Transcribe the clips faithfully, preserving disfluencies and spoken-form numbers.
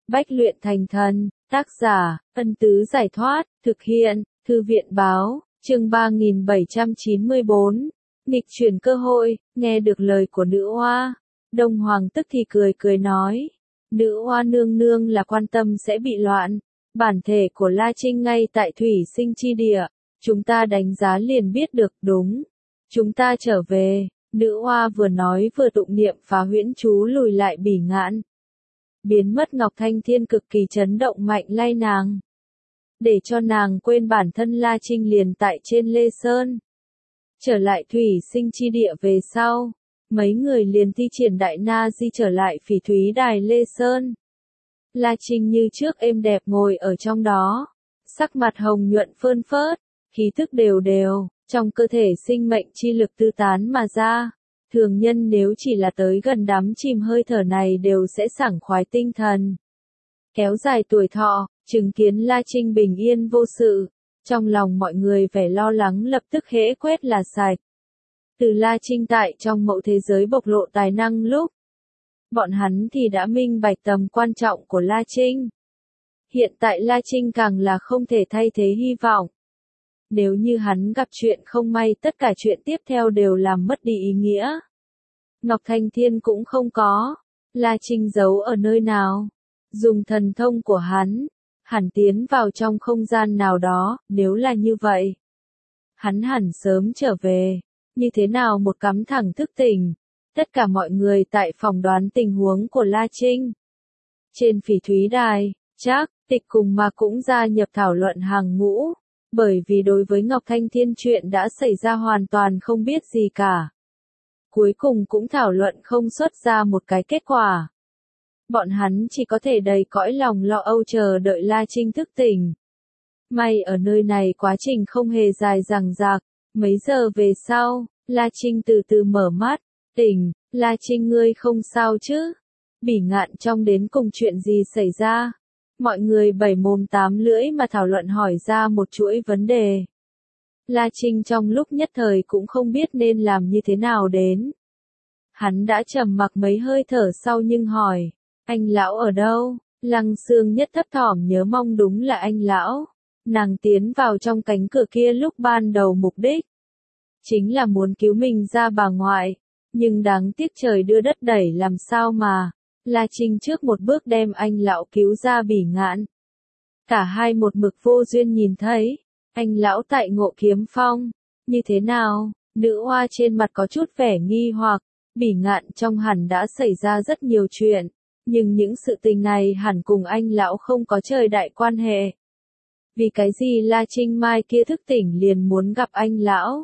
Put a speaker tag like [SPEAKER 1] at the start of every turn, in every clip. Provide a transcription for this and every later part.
[SPEAKER 1] Bách luyện thành thần, tác giả, Ân Tứ Giải Thoát, thực hiện, Thư viện Báo, chương ba nghìn bảy trăm chín mươi bốn. Nghịch chuyển cơ hội, nghe được lời của nữ oa. Đông Hoàng tức thì cười cười nói. Nữ oa nương nương là quan tâm sẽ bị loạn. Bản thể của La Trinh ngay tại thủy sinh chi địa. Chúng ta đánh giá liền biết được, đúng. Chúng ta trở về. Nữ oa vừa nói vừa tụng niệm phá huyễn chú lùi lại Bỉ Ngạn. Biến mất Ngọc Thanh Thiên cực kỳ chấn động mạnh lay nàng. Để cho nàng quên bản thân La Trinh liền tại trên Lê Sơn. Trở lại thủy sinh chi địa về sau. Mấy người liền thi triển đại na di trở lại phỉ thúy đài Lê Sơn. La Trinh như trước êm đẹp ngồi ở trong đó. Sắc mặt hồng nhuận phơn phớt, khí thức đều đều, trong cơ thể sinh mệnh chi lực tư tán mà ra. Thường nhân nếu chỉ là tới gần đắm chìm hơi thở này đều sẽ sảng khoái tinh thần. Kéo dài tuổi thọ, chứng kiến La Trinh bình yên vô sự. Trong lòng mọi người vẻ lo lắng lập tức hễ quét là sạch. Từ La Trinh tại trong mậu thế giới bộc lộ tài năng lúc. Bọn hắn thì đã minh bạch tầm quan trọng của La Trinh. Hiện tại La Trinh càng là không thể thay thế hy vọng. Nếu như hắn gặp chuyện không may tất cả chuyện tiếp theo đều làm mất đi ý nghĩa. Ngọc Thanh Thiên cũng không có. La Trinh giấu ở nơi nào? Dùng thần thông của hắn. Hẳn tiến vào trong không gian nào đó, nếu là như vậy. Hắn hẳn sớm trở về. Như thế nào một cắm thẳng thức tỉnh. Tất cả mọi người tại phòng đoán tình huống của La Trinh. Trên phỉ thúy đài, Trác, Tịch cùng mà cũng gia nhập thảo luận hàng ngũ. Bởi vì đối với Ngọc Thanh Thiên chuyện đã xảy ra hoàn toàn không biết gì cả. Cuối cùng cũng thảo luận không xuất ra một cái kết quả. Bọn hắn chỉ có thể đầy cõi lòng lo âu chờ đợi La Trinh thức tỉnh. May ở nơi này quá trình không hề dài dằng dặc. Mấy giờ về sau, La Trinh từ từ mở mắt. Tỉnh, La Trinh ngươi không sao chứ? Bỉ Ngạn trong đến cùng chuyện gì xảy ra? Mọi người bảy mồm tám lưỡi mà thảo luận hỏi ra một chuỗi vấn đề. La Trinh trong lúc nhất thời cũng không biết nên làm như thế nào đến. Hắn đã trầm mặc mấy hơi thở sau nhưng hỏi, anh lão ở đâu? Lăng Sương Nhất thấp thỏm nhớ mong đúng là anh lão. Nàng tiến vào trong cánh cửa kia lúc ban đầu mục đích. Chính là muốn cứu mình ra bà ngoại. Nhưng đáng tiếc trời đưa đất đẩy làm sao mà. La Trinh trước một bước đem anh lão cứu ra Bỉ Ngạn. Cả hai một mực vô duyên nhìn thấy. Anh lão tại Ngộ Kiếm Phong. Như thế nào? Nữ oa trên mặt có chút vẻ nghi hoặc. Bỉ Ngạn trong hẳn đã xảy ra rất nhiều chuyện. Nhưng những sự tình này hẳn cùng anh lão không có trời đại quan hệ. Vì cái gì La Trinh mai kia thức tỉnh liền muốn gặp anh lão?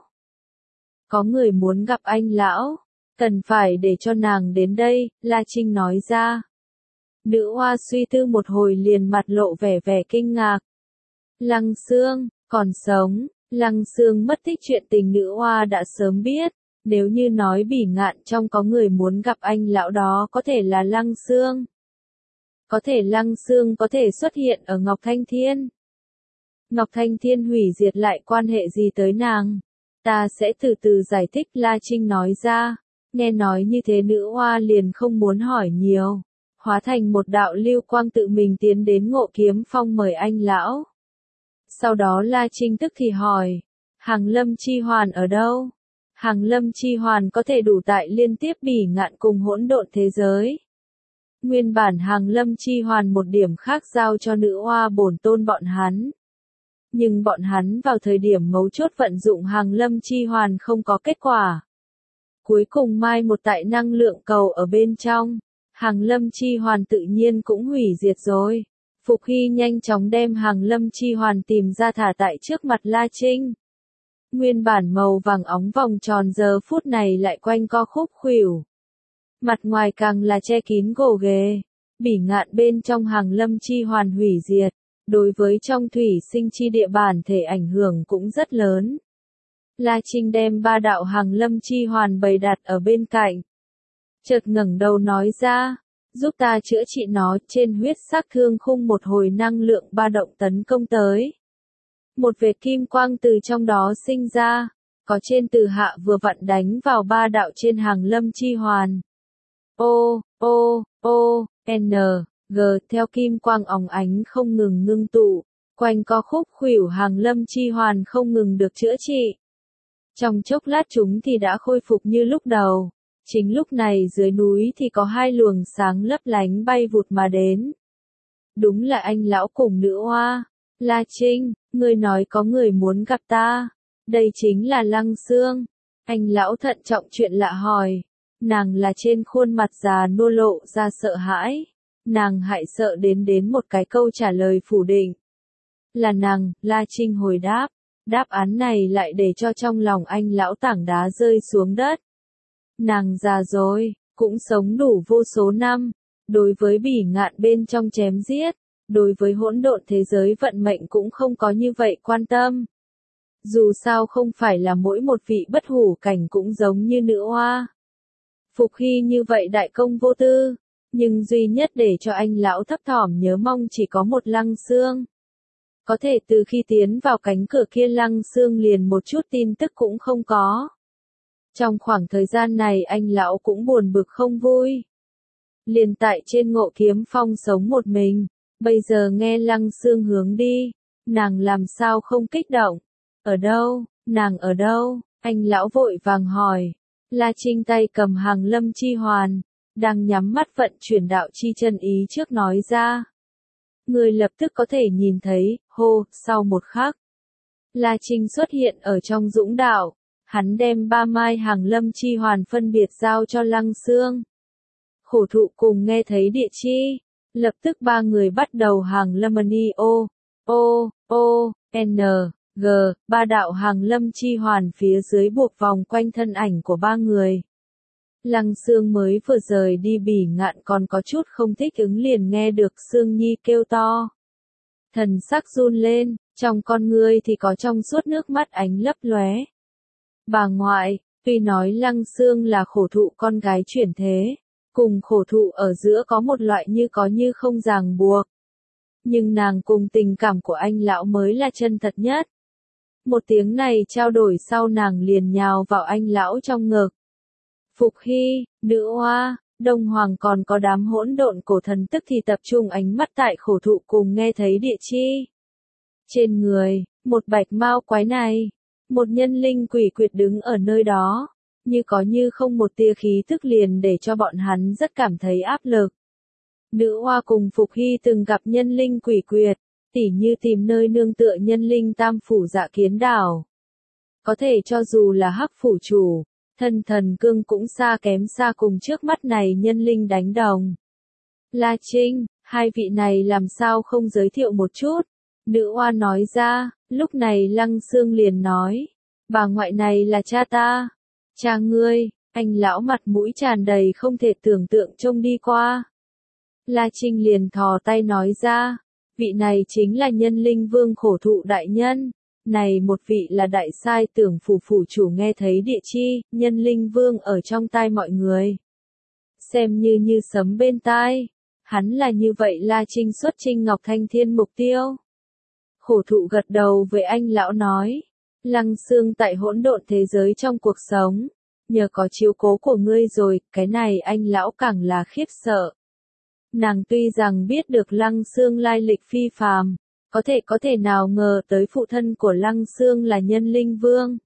[SPEAKER 1] Có người muốn gặp anh lão. Cần phải để cho nàng đến đây, La Trinh nói ra. Nữ oa suy tư một hồi liền mặt lộ vẻ vẻ kinh ngạc. Lăng Sương, còn sống, Lăng Sương mất tích chuyện tình nữ oa đã sớm biết. Nếu như nói Bỉ Ngạn trong có người muốn gặp anh lão đó có thể là Lăng Sương. Có thể Lăng Sương có thể xuất hiện ở Ngọc Thanh Thiên. Ngọc Thanh Thiên hủy diệt lại quan hệ gì tới nàng? Ta sẽ từ từ giải thích La Trinh nói ra. Nghe nói như thế nữ oa liền không muốn hỏi nhiều. Hóa thành một đạo lưu quang tự mình tiến đến Ngộ Kiếm Phong mời anh lão. Sau đó La Trinh tức thì hỏi. Hàng Lâm Chi Hoàn ở đâu? Hàng Lâm Chi Hoàn có thể đủ tại liên tiếp Bỉ Ngạn cùng hỗn độn thế giới. Nguyên bản Hàng Lâm Chi Hoàn một điểm khác giao cho nữ oa bổn tôn bọn hắn. Nhưng bọn hắn vào thời điểm mấu chốt vận dụng Hàng Lâm Chi Hoàn không có kết quả. Cuối cùng mai một tại năng lượng cầu ở bên trong. Hàng Lâm Chi Hoàn tự nhiên cũng hủy diệt rồi. Phục Hy nhanh chóng đem Hàng Lâm Chi Hoàn tìm ra thả tại trước mặt La Trinh. Nguyên bản màu vàng óng vòng tròn giờ phút này lại quanh co khúc khuỷu. Mặt ngoài càng là che kín gồ ghề. Bỉ Ngạn bên trong Hàng Lâm Chi Hoàn hủy diệt. Đối với trong thủy sinh chi địa bản thể ảnh hưởng cũng rất lớn. La Trinh đem ba đạo Hàng Lâm Chi Hoàn bày đặt ở bên cạnh. Chợt ngẩng đầu nói ra, giúp ta chữa trị nó. Trên huyết sắc thương khung một hồi năng lượng ba động tấn công tới. Một vệt kim quang từ trong đó sinh ra, có trên từ hạ vừa vặn đánh vào ba đạo trên Hàng Lâm Chi Hoàn. O, O, O, N, G theo kim quang óng ánh không ngừng ngưng tụ, quanh co khúc khuỷu hàng lâm chi hoàn không ngừng được chữa trị. Trong chốc lát chúng thì đã khôi phục như lúc đầu. Chính lúc này dưới núi thì có hai luồng sáng lấp lánh bay vụt mà đến. Đúng là anh lão cùng nữ oa. La Trinh, ngươi nói có người muốn gặp ta. Đây chính là Lăng Xương. Anh lão thận trọng chuyện lạ hỏi. Nàng là trên khuôn mặt già nô lộ ra sợ hãi. Nàng hại sợ đến đến một cái câu trả lời phủ định. Là nàng, La Trinh hồi đáp. Đáp án này lại để cho trong lòng anh lão tảng đá rơi xuống đất. Nàng già rồi, cũng sống đủ vô số năm. Đối với bỉ ngạn bên trong chém giết, đối với hỗn độn thế giới vận mệnh cũng không có như vậy quan tâm. Dù sao không phải là mỗi một vị bất hủ cảnh cũng giống như nữ oa. Phục Hy như vậy đại công vô tư, nhưng duy nhất để cho anh lão thấp thỏm nhớ mong chỉ có một Lăng Xương. Có thể từ khi tiến vào cánh cửa kia Lăng Xương liền một chút tin tức cũng không có. Trong khoảng thời gian này anh lão cũng buồn bực không vui. Liền tại trên Ngộ Kiếm Phong sống một mình, bây giờ nghe Lăng Xương hướng đi, nàng làm sao không kích động? Ở đâu? Nàng ở đâu? Anh lão vội vàng hỏi. La Trinh tay cầm hàng lâm chi hoàn, đang nhắm mắt vận chuyển đạo chi chân ý trước nói ra. Người lập tức có thể nhìn thấy, hô, sau một khắc. La Trinh xuất hiện ở trong dũng đạo, hắn đem ba mai hàng lâm chi hoàn phân biệt giao cho Lăng Xương. Khổ thụ cùng nghe thấy địa chi, lập tức ba người bắt đầu hàng lâm ni o, o, o, n, g, ba đạo hàng lâm chi hoàn phía dưới buộc vòng quanh thân ảnh của ba người. Lăng Xương mới vừa rời đi bỉ ngạn còn có chút không thích ứng liền nghe được Xương Nhi kêu to. Thần sắc run lên, trong con ngươi thì có trong suốt nước mắt ánh lấp lóe. Bà ngoại, tuy nói Lăng Xương là khổ thụ con gái chuyển thế, cùng khổ thụ ở giữa có một loại như có như không ràng buộc. Nhưng nàng cùng tình cảm của anh lão mới là chân thật nhất. Một tiếng này trao đổi sau nàng liền nhào vào anh lão trong ngực. Phục Hy, nữ oa, Đông Hoàng còn có đám hỗn độn cổ thần tức thì tập trung ánh mắt tại khổ thụ cùng nghe thấy địa chi. Trên người, một bạch mao quái này, một nhân linh quỷ quyệt đứng ở nơi đó, như có như không một tia khí tức liền để cho bọn hắn rất cảm thấy áp lực. Nữ oa cùng Phục Hy từng gặp nhân linh quỷ quyệt, tỉ như tìm nơi nương tựa nhân linh tam phủ Dạ Kiến đảo. Có thể cho dù là hắc phủ chủ, thân thần cương cũng xa kém xa cùng trước mắt này nhân linh đánh đồng. La Trinh, hai vị này làm sao không giới thiệu một chút? Nữ oa nói ra, lúc này Lăng Xương liền nói, bà ngoại này là cha ta. Cha ngươi, anh lão mặt mũi tràn đầy không thể tưởng tượng trông đi qua. La Trinh liền thò tay nói ra, vị này chính là nhân linh vương khổ thụ đại nhân. Này một vị là đại sai tưởng phủ phủ chủ nghe thấy địa chi, nhân linh vương ở trong tai mọi người. Xem như như sấm bên tai. Hắn là như vậy La Trinh xuất Trinh Ngọc Thanh Thiên mục tiêu. Khổ thụ gật đầu với anh lão nói. Lăng Xương tại hỗn độn thế giới trong cuộc sống. Nhờ có chiếu cố của ngươi rồi, cái này anh lão càng là khiếp sợ. Nàng tuy rằng biết được Lăng Xương lai lịch phi phàm. Có thể có thể nào ngờ tới phụ thân của Lăng Xương là nhân linh vương.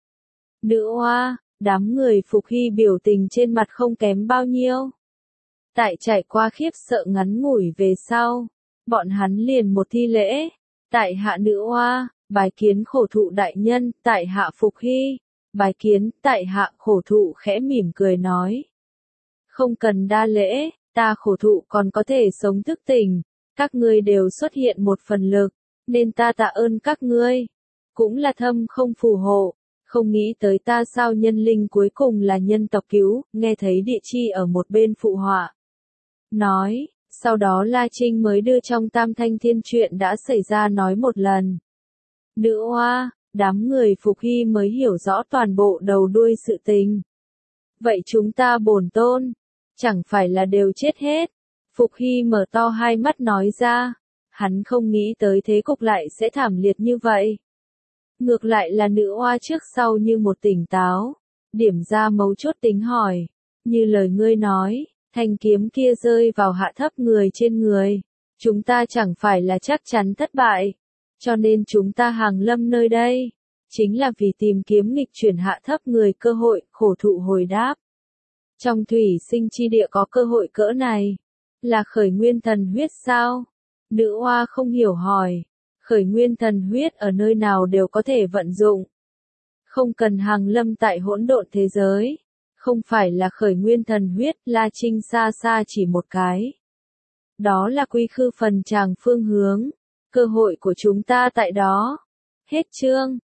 [SPEAKER 1] Nữ oa, đám người Phục Hy biểu tình trên mặt không kém bao nhiêu. Tại trải qua khiếp sợ ngắn ngủi về sau, bọn hắn liền một thi lễ. Tại hạ nữ oa, bái kiến khổ thụ đại nhân, tại hạ Phục Hy, bái kiến, tại hạ khổ thụ khẽ mỉm cười nói. Không cần đa lễ, ta khổ thụ còn có thể sống thức tỉnh. Các ngươi đều xuất hiện một phần lực, nên ta tạ ơn các ngươi. Cũng là thâm không phù hộ, không nghĩ tới ta sao nhân linh cuối cùng là nhân tộc cứu, nghe thấy địa chi ở một bên phụ họa. Nói, sau đó La Trinh mới đưa trong Tam Thanh Thiên chuyện đã xảy ra nói một lần. Nữ oa, đám người Phục Hy mới hiểu rõ toàn bộ đầu đuôi sự tình. Vậy chúng ta bổn tôn, chẳng phải là đều chết hết. Phục Hy mở to hai mắt nói ra, hắn không nghĩ tới thế cục lại sẽ thảm liệt như vậy. Ngược lại là nữ oa trước sau như một tỉnh táo, điểm ra mấu chốt tính hỏi, như lời ngươi nói, thanh kiếm kia rơi vào hạ thấp người trên người. Chúng ta chẳng phải là chắc chắn thất bại. Cho nên chúng ta hàng lâm nơi đây. Chính là vì tìm kiếm nghịch chuyển hạ thấp người cơ hội, khổ thụ hồi đáp. Trong thủy sinh chi địa có cơ hội cỡ này. Là khởi nguyên thần huyết sao? Nữ oa không hiểu hỏi. Khởi nguyên thần huyết ở nơi nào đều có thể vận dụng. Không cần hàng lâm tại hỗn độn thế giới. Không phải là khởi nguyên thần huyết, La Trinh xa xa chỉ một cái. Đó là quy khư phần tràng phương hướng. Cơ hội của chúng ta tại đó. Hết chương.